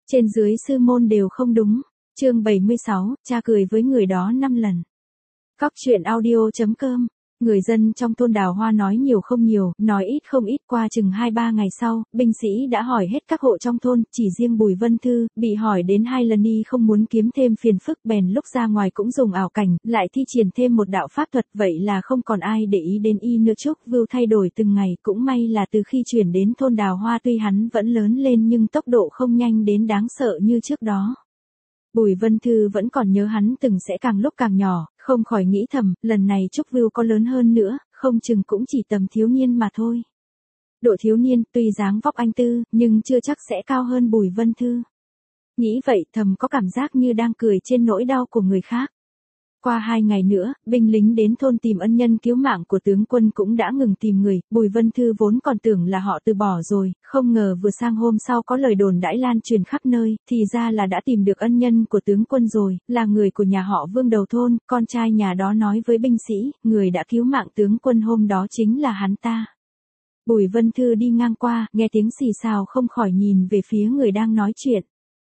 Trên dưới sư môn đều không đúng. Chương 76, cha cười với người đó 5 lần. Cóc truyện audio.com. Người dân trong thôn Đào Hoa nói nhiều không nhiều, nói ít không ít. Qua chừng 2-3 ngày sau, binh sĩ đã hỏi hết các hộ trong thôn, chỉ riêng Bùi Vân Thư, bị hỏi đến 2 lần y không muốn kiếm thêm phiền phức, bèn lúc ra ngoài cũng dùng ảo cảnh, lại thi triển thêm một đạo pháp thuật, vậy là không còn ai để ý đến y nữa. Trúc Vưu thay đổi từng ngày, cũng may là từ khi chuyển đến thôn Đào Hoa tuy hắn vẫn lớn lên nhưng tốc độ không nhanh đến đáng sợ như trước đó. Bùi Vân Thư vẫn còn nhớ hắn từng sẽ càng lúc càng nhỏ, không khỏi nghĩ thầm, lần này Trúc Vưu có lớn hơn nữa, không chừng cũng chỉ tầm thiếu niên mà thôi. Độ thiếu niên, tuy dáng vóc anh tư, nhưng chưa chắc sẽ cao hơn Bùi Vân Thư. Nghĩ vậy thầm có cảm giác như đang cười trên nỗi đau của người khác. Qua 2 ngày nữa, binh lính đến thôn tìm ân nhân cứu mạng của tướng quân cũng đã ngừng tìm người, Bùi Vân Thư vốn còn tưởng là họ từ bỏ rồi, không ngờ vừa sang hôm sau có lời đồn đãi lan truyền khắp nơi, thì ra là đã tìm được ân nhân của tướng quân rồi, là người của nhà họ Vương đầu thôn, con trai nhà đó nói với binh sĩ, người đã cứu mạng tướng quân hôm đó chính là hắn ta. Bùi Vân Thư đi ngang qua, nghe tiếng xì xào không khỏi nhìn về phía người đang nói chuyện.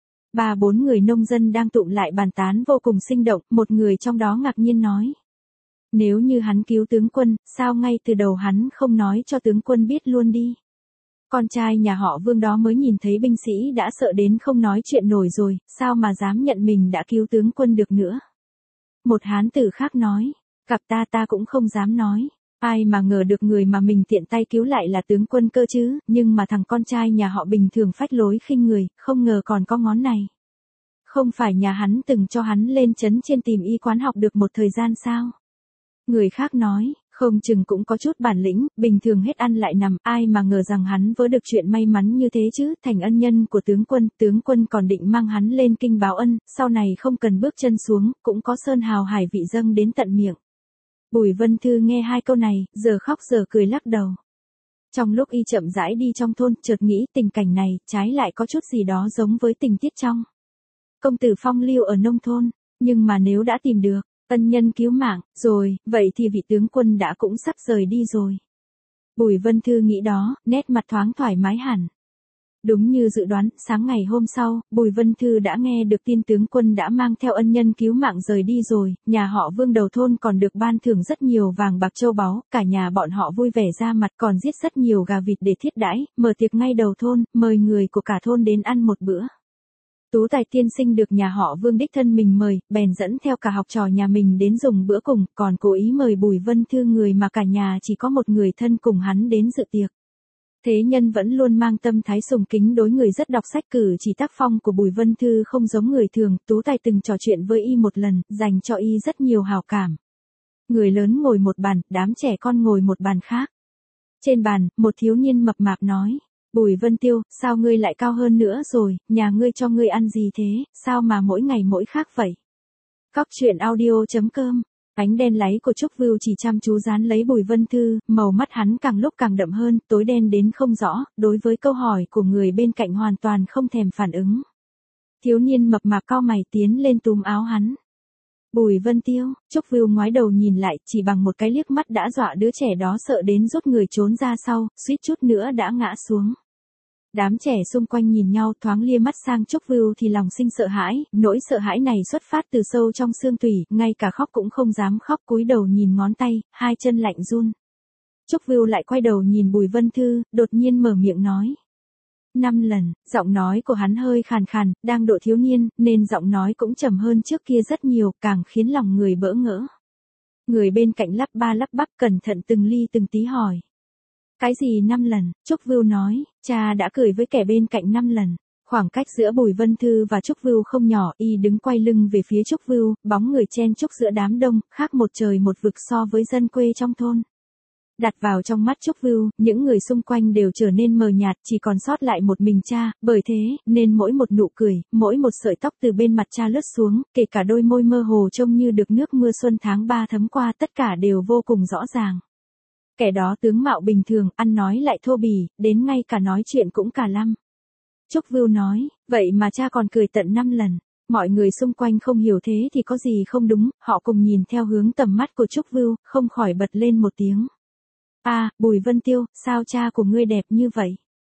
3-4 người nông dân đang tụm lại bàn tán vô cùng sinh động, một người trong đó ngạc nhiên nói. Nếu như hắn cứu tướng quân, sao ngay từ đầu hắn không nói cho tướng quân biết luôn đi. Con trai nhà họ Vương đó mới nhìn thấy binh sĩ đã sợ đến không nói chuyện nổi rồi, sao mà dám nhận mình đã cứu tướng quân được nữa. Một hán tử khác nói, gặp ta cũng không dám nói. Ai mà ngờ được người mà mình tiện tay cứu lại là tướng quân cơ chứ, nhưng mà thằng con trai nhà họ bình thường phách lối khinh người, không ngờ còn có ngón này. Không phải nhà hắn từng cho hắn lên trấn trên tìm y quán học được một thời gian sao? Người khác nói, không chừng cũng có chút bản lĩnh, bình thường hết ăn lại nằm, ai mà ngờ rằng hắn vớ được chuyện may mắn như thế chứ, thành ân nhân của tướng quân còn định mang hắn lên kinh báo ân, sau này không cần bước chân xuống, cũng có sơn hào hải vị dâng đến tận miệng. Bùi Vân Thư nghe 2 câu này, giờ khóc giờ cười lắc đầu. Trong lúc y chậm rãi đi trong thôn, chợt nghĩ tình cảnh này, trái lại có chút gì đó giống với tình tiết trong công tử phong lưu ở nông thôn, nhưng mà nếu đã tìm được ân nhân cứu mạng, rồi, vậy thì vị tướng quân đã cũng sắp rời đi rồi. Bùi Vân Thư nghĩ đó, nét mặt thoáng thoải mái hẳn. Đúng như dự đoán, sáng ngày hôm sau, Bùi Vân Thư đã nghe được tin tướng quân đã mang theo ân nhân cứu mạng rời đi rồi, nhà họ Vương đầu thôn còn được ban thưởng rất nhiều vàng bạc châu báu, cả nhà bọn họ vui vẻ ra mặt còn giết rất nhiều gà vịt để thiết đãi, mở tiệc ngay đầu thôn, mời người của cả thôn đến ăn một bữa. Tú Tài tiên sinh được nhà họ Vương đích thân mình mời, bèn dẫn theo cả học trò nhà mình đến dùng bữa cùng, còn cố ý mời Bùi Vân Thư người mà cả nhà chỉ có một người thân cùng hắn đến dự tiệc. Thế nhân vẫn luôn mang tâm thái sùng kính đối người rất đọc sách, cử chỉ tác phong của Bùi Vân Thư không giống người thường, Tú Tài từng trò chuyện với y một lần, dành cho y rất nhiều hào cảm. Người lớn ngồi một bàn, đám trẻ con ngồi một bàn khác. Trên bàn, một thiếu niên mập mạp nói, Bùi Vân Tiêu, sao ngươi lại cao hơn nữa rồi, nhà ngươi cho ngươi ăn gì thế, sao mà mỗi ngày mỗi khác vậy? Cóc truyện audio.com. Ánh đen láy của Trúc Vưu chỉ chăm chú dán lấy Bùi Vân Thư, màu mắt hắn càng lúc càng đậm hơn, tối đen đến không rõ, đối với câu hỏi của người bên cạnh hoàn toàn không thèm phản ứng. Thiếu niên mập mạp cau mày tiến lên túm áo hắn. Bùi Vân Tiêu, Trúc Vưu ngoái đầu nhìn lại, chỉ bằng một cái liếc mắt đã dọa đứa trẻ đó sợ đến rút người trốn ra sau, suýt chút nữa đã ngã xuống. Đám trẻ xung quanh nhìn nhau thoáng lia mắt sang Trúc Vưu thì lòng sinh sợ hãi, nỗi sợ hãi này xuất phát từ sâu trong xương tủy, ngay cả khóc cũng không dám khóc, cúi đầu nhìn ngón tay, 2 chân lạnh run. Trúc Vưu lại quay đầu nhìn Bùi Vân Thư, đột nhiên mở miệng nói. 5 lần, giọng nói của hắn hơi khàn khàn, đang độ thiếu niên, nên giọng nói cũng trầm hơn trước kia rất nhiều, càng khiến lòng người bỡ ngỡ. Người bên cạnh lắp ba lắp bắp cẩn thận từng ly từng tí hỏi. Cái gì 5 lần, Trúc Vưu nói, cha đã cười với kẻ bên cạnh 5 lần. Khoảng cách giữa Bùi Vân Thư và Trúc Vưu không nhỏ, y đứng quay lưng về phía Trúc Vưu, bóng người chen chúc giữa đám đông, khác một trời một vực so với dân quê trong thôn. Đặt vào trong mắt Trúc Vưu, những người xung quanh đều trở nên mờ nhạt, chỉ còn sót lại một mình cha, bởi thế, nên mỗi một nụ cười, mỗi một sợi tóc từ bên mặt cha lướt xuống, kể cả đôi môi mơ hồ trông như được nước mưa xuân tháng 3 thấm qua, tất cả đều vô cùng rõ ràng. Kẻ đó tướng mạo bình thường, ăn nói lại thô bỉ, đến ngay cả nói chuyện cũng cả lăm. Trúc Vưu nói, vậy mà cha còn cười tận 5 lần. Mọi người xung quanh không hiểu thế thì có gì không đúng, họ cùng nhìn theo hướng tầm mắt của Trúc Vưu, không khỏi bật lên một tiếng. À, Bùi Vân Tiêu, sao cha của ngươi đẹp như vậy?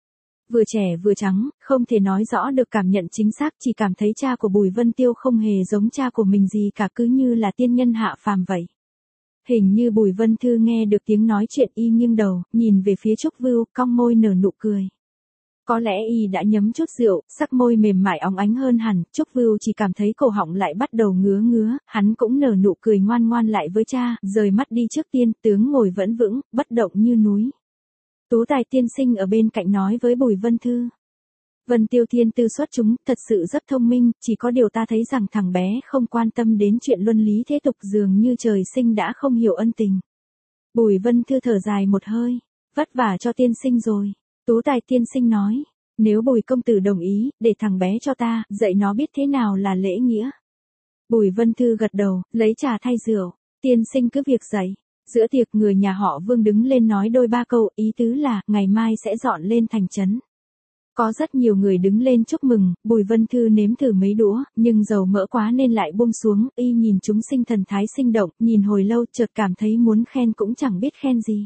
Vừa trẻ vừa trắng, không thể nói rõ được cảm nhận chính xác, chỉ cảm thấy cha của Bùi Vân Tiêu không hề giống cha của mình gì cả, cứ như là tiên nhân hạ phàm vậy. Hình như Bùi Vân Thư nghe được tiếng nói chuyện, y nghiêng đầu, nhìn về phía Trúc Vưu, cong môi nở nụ cười. Có lẽ y đã nhấm chút rượu, sắc môi mềm mại óng ánh hơn hẳn, Trúc Vưu chỉ cảm thấy cổ họng lại bắt đầu ngứa ngứa, hắn cũng nở nụ cười ngoan ngoan lại với cha, rời mắt đi trước tiên, tướng ngồi vẫn vững, bất động như núi. Tú tài tiên sinh ở bên cạnh nói với Bùi Vân Thư. Vân Tiêu thiên tư xuất chúng, thật sự rất thông minh, chỉ có điều ta thấy rằng thằng bé không quan tâm đến chuyện luân lý thế tục, dường như trời sinh đã không hiểu ân tình. Bùi Vân Thư thở dài một hơi, vất vả cho tiên sinh rồi. Tú tài tiên sinh nói, nếu Bùi công tử đồng ý, để thằng bé cho ta, dạy nó biết thế nào là lễ nghĩa. Bùi Vân Thư gật đầu, lấy trà thay rượu, tiên sinh cứ việc dạy. Giữa tiệc người nhà họ Vương đứng lên nói đôi ba câu, ý tứ là, ngày mai sẽ dọn lên thành trấn. Có rất nhiều người đứng lên chúc mừng, Bùi Vân Thư nếm thử mấy đũa, nhưng dầu mỡ quá nên lại buông xuống, y nhìn chúng sinh thần thái sinh động, nhìn hồi lâu chợt cảm thấy muốn khen cũng chẳng biết khen gì.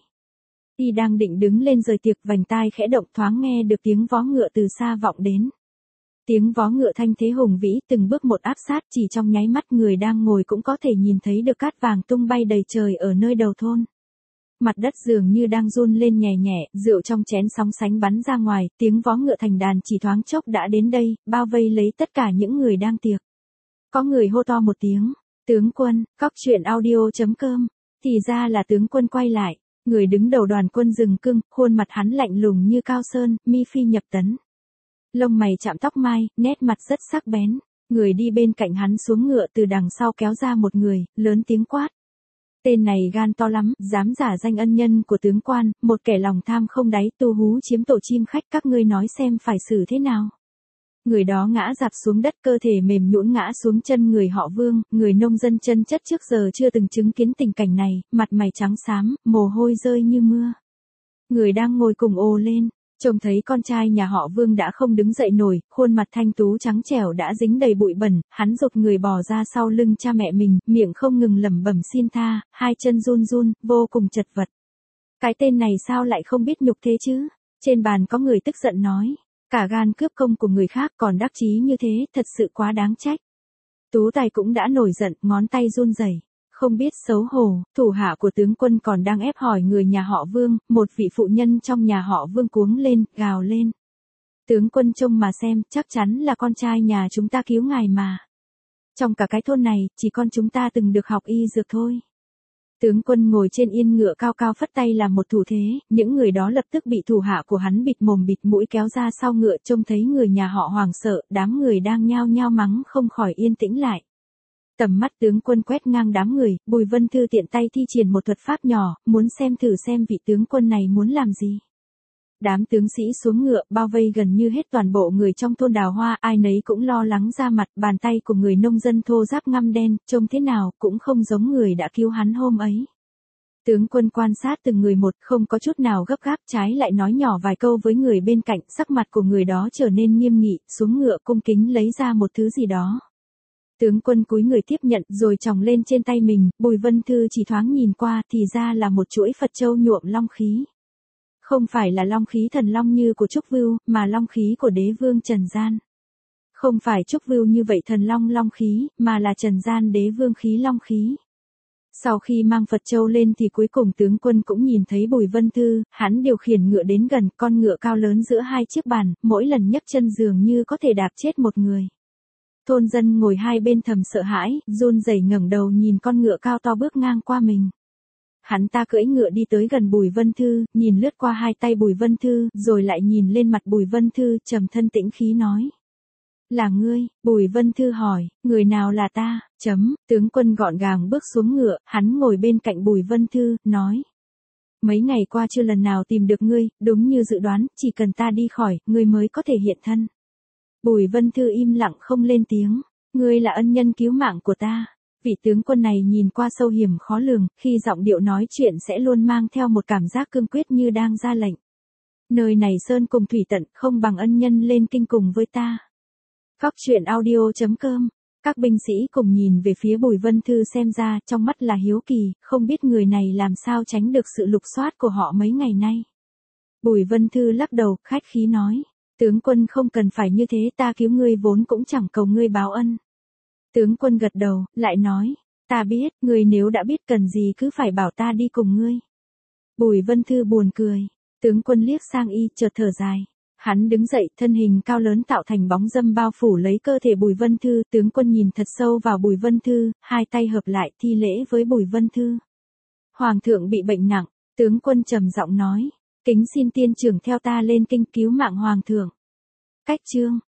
Y đang định đứng lên rời tiệc, vành tai khẽ động, thoáng nghe được tiếng vó ngựa từ xa vọng đến. Tiếng vó ngựa thanh thế hùng vĩ, từng bước một áp sát, chỉ trong nháy mắt người đang ngồi cũng có thể nhìn thấy được cát vàng tung bay đầy trời ở nơi đầu thôn. Mặt đất dường như đang run lên nhẹ nhẹ, rượu trong chén sóng sánh bắn ra ngoài, tiếng vó ngựa thành đàn chỉ thoáng chốc đã đến đây, bao vây lấy tất cả những người đang tiệc. Có người hô to một tiếng, tướng quân, cóc truyện audio.com, thì ra là tướng quân quay lại. Người đứng đầu đoàn quân rừng cưng, khuôn mặt hắn lạnh lùng như cao sơn, mi phi nhập tấn. Lông mày chạm tóc mai, nét mặt rất sắc bén. Người đi bên cạnh hắn xuống ngựa, từ đằng sau kéo ra một người, lớn tiếng quát. Tên này gan to lắm, dám giả danh ân nhân của tướng quan, một kẻ lòng tham không đáy, tu hú chiếm tổ chim khách, các ngươi nói xem phải xử thế nào. Người đó ngã rạp xuống đất, cơ thể mềm nhũn ngã xuống chân người họ Vương, người nông dân chân chất trước giờ chưa từng chứng kiến tình cảnh này, mặt mày trắng xám, mồ hôi rơi như mưa. Người đang ngồi cùng ồ lên, trông thấy con trai nhà họ Vương đã không đứng dậy nổi, khuôn mặt thanh tú trắng trẻo đã dính đầy bụi bẩn, hắn giục người bò ra sau lưng cha mẹ mình, miệng không ngừng lẩm bẩm xin tha, hai chân run run, vô cùng chật vật. Cái tên này sao lại không biết nhục thế chứ? Trên bàn có người tức giận nói. Cả gan cướp công của người khác còn đắc chí như thế, thật sự quá đáng trách. Tú tài cũng đã nổi giận, ngón tay run rẩy, không biết xấu hổ, thủ hạ của tướng quân còn đang ép hỏi người nhà họ Vương, một vị phụ nhân trong nhà họ Vương cuống lên, gào lên. Tướng quân trông mà xem, chắc chắn là con trai nhà chúng ta cứu ngài mà. Trong cả cái thôn này, chỉ con chúng ta từng được học y dược thôi. Tướng quân ngồi trên yên ngựa cao cao phất tay làm một thủ thế, những người đó lập tức bị thủ hạ của hắn bịt mồm bịt mũi kéo ra sau ngựa, trông thấy người nhà họ hoảng sợ, đám người đang nhao nhao mắng không khỏi yên tĩnh lại. Tầm mắt tướng quân quét ngang đám người, Bùi Vân Thư tiện tay thi triển một thuật pháp nhỏ, muốn xem thử xem vị tướng quân này muốn làm gì. Đám tướng sĩ xuống ngựa, bao vây gần như hết toàn bộ người trong thôn Đào Hoa, ai nấy cũng lo lắng ra mặt, bàn tay của người nông dân thô ráp ngăm đen, trông thế nào cũng không giống người đã cứu hắn hôm ấy. Tướng quân quan sát từng người một, không có chút nào gấp gáp, trái lại nói nhỏ vài câu với người bên cạnh, sắc mặt của người đó trở nên nghiêm nghị, xuống ngựa cung kính lấy ra một thứ gì đó. Tướng quân cúi người tiếp nhận rồi tròng lên trên tay mình, Bùi Vân Thư chỉ thoáng nhìn qua thì ra là một chuỗi Phật châu nhuộm long khí. Không phải là long khí thần long như của Trúc Vưu, mà long khí của đế vương Trần Gian. Không phải Trúc Vưu như vậy thần long long khí, mà là Trần Gian đế vương khí long khí. Sau khi mang Phật châu lên thì cuối cùng tướng quân cũng nhìn thấy Bùi Vân Thư, hắn điều khiển ngựa đến gần, con ngựa cao lớn giữa hai chiếc bàn, mỗi lần nhấc chân dường như có thể đạp chết một người. Thôn dân ngồi hai bên thầm sợ hãi, run rẩy ngẩng đầu nhìn con ngựa cao to bước ngang qua mình. Hắn ta cưỡi ngựa đi tới gần Bùi Vân Thư, nhìn lướt qua hai tay Bùi Vân Thư, rồi lại nhìn lên mặt Bùi Vân Thư, trầm thân tĩnh khí nói. Là ngươi, Bùi Vân Thư hỏi, người nào là ta, tướng quân gọn gàng bước xuống ngựa, hắn ngồi bên cạnh Bùi Vân Thư, nói. Mấy ngày qua chưa lần nào tìm được ngươi, đúng như dự đoán, chỉ cần ta đi khỏi, ngươi mới có thể hiện thân. Bùi Vân Thư im lặng không lên tiếng, ngươi là ân nhân cứu mạng của ta. Vị tướng quân này nhìn qua sâu hiểm khó lường, khi giọng điệu nói chuyện sẽ luôn mang theo một cảm giác cương quyết như đang ra lệnh. Nơi này sơn cùng thủy tận, không bằng ân nhân lên kinh cùng với ta. Cóc truyện audio.com. Các binh sĩ cùng nhìn về phía Bùi Vân Thư, xem ra trong mắt là hiếu kỳ, không biết người này làm sao tránh được sự lục soát của họ mấy ngày nay. Bùi Vân Thư lắc đầu, khách khí nói. Tướng quân không cần phải như thế, ta cứu ngươi vốn cũng chẳng cầu ngươi báo ân. Tướng quân gật đầu, lại nói, ta biết, ngươi nếu đã biết cần gì cứ phải bảo ta đi cùng ngươi. Bùi Vân Thư buồn cười, tướng quân liếc sang y, chợt thở dài. Hắn đứng dậy, thân hình cao lớn tạo thành bóng dâm bao phủ lấy cơ thể Bùi Vân Thư, tướng quân nhìn thật sâu vào Bùi Vân Thư, hai tay hợp lại thi lễ với Bùi Vân Thư. Hoàng thượng bị bệnh nặng, tướng quân trầm giọng nói, kính xin tiên trưởng theo ta lên kinh cứu mạng hoàng thượng. Cách chương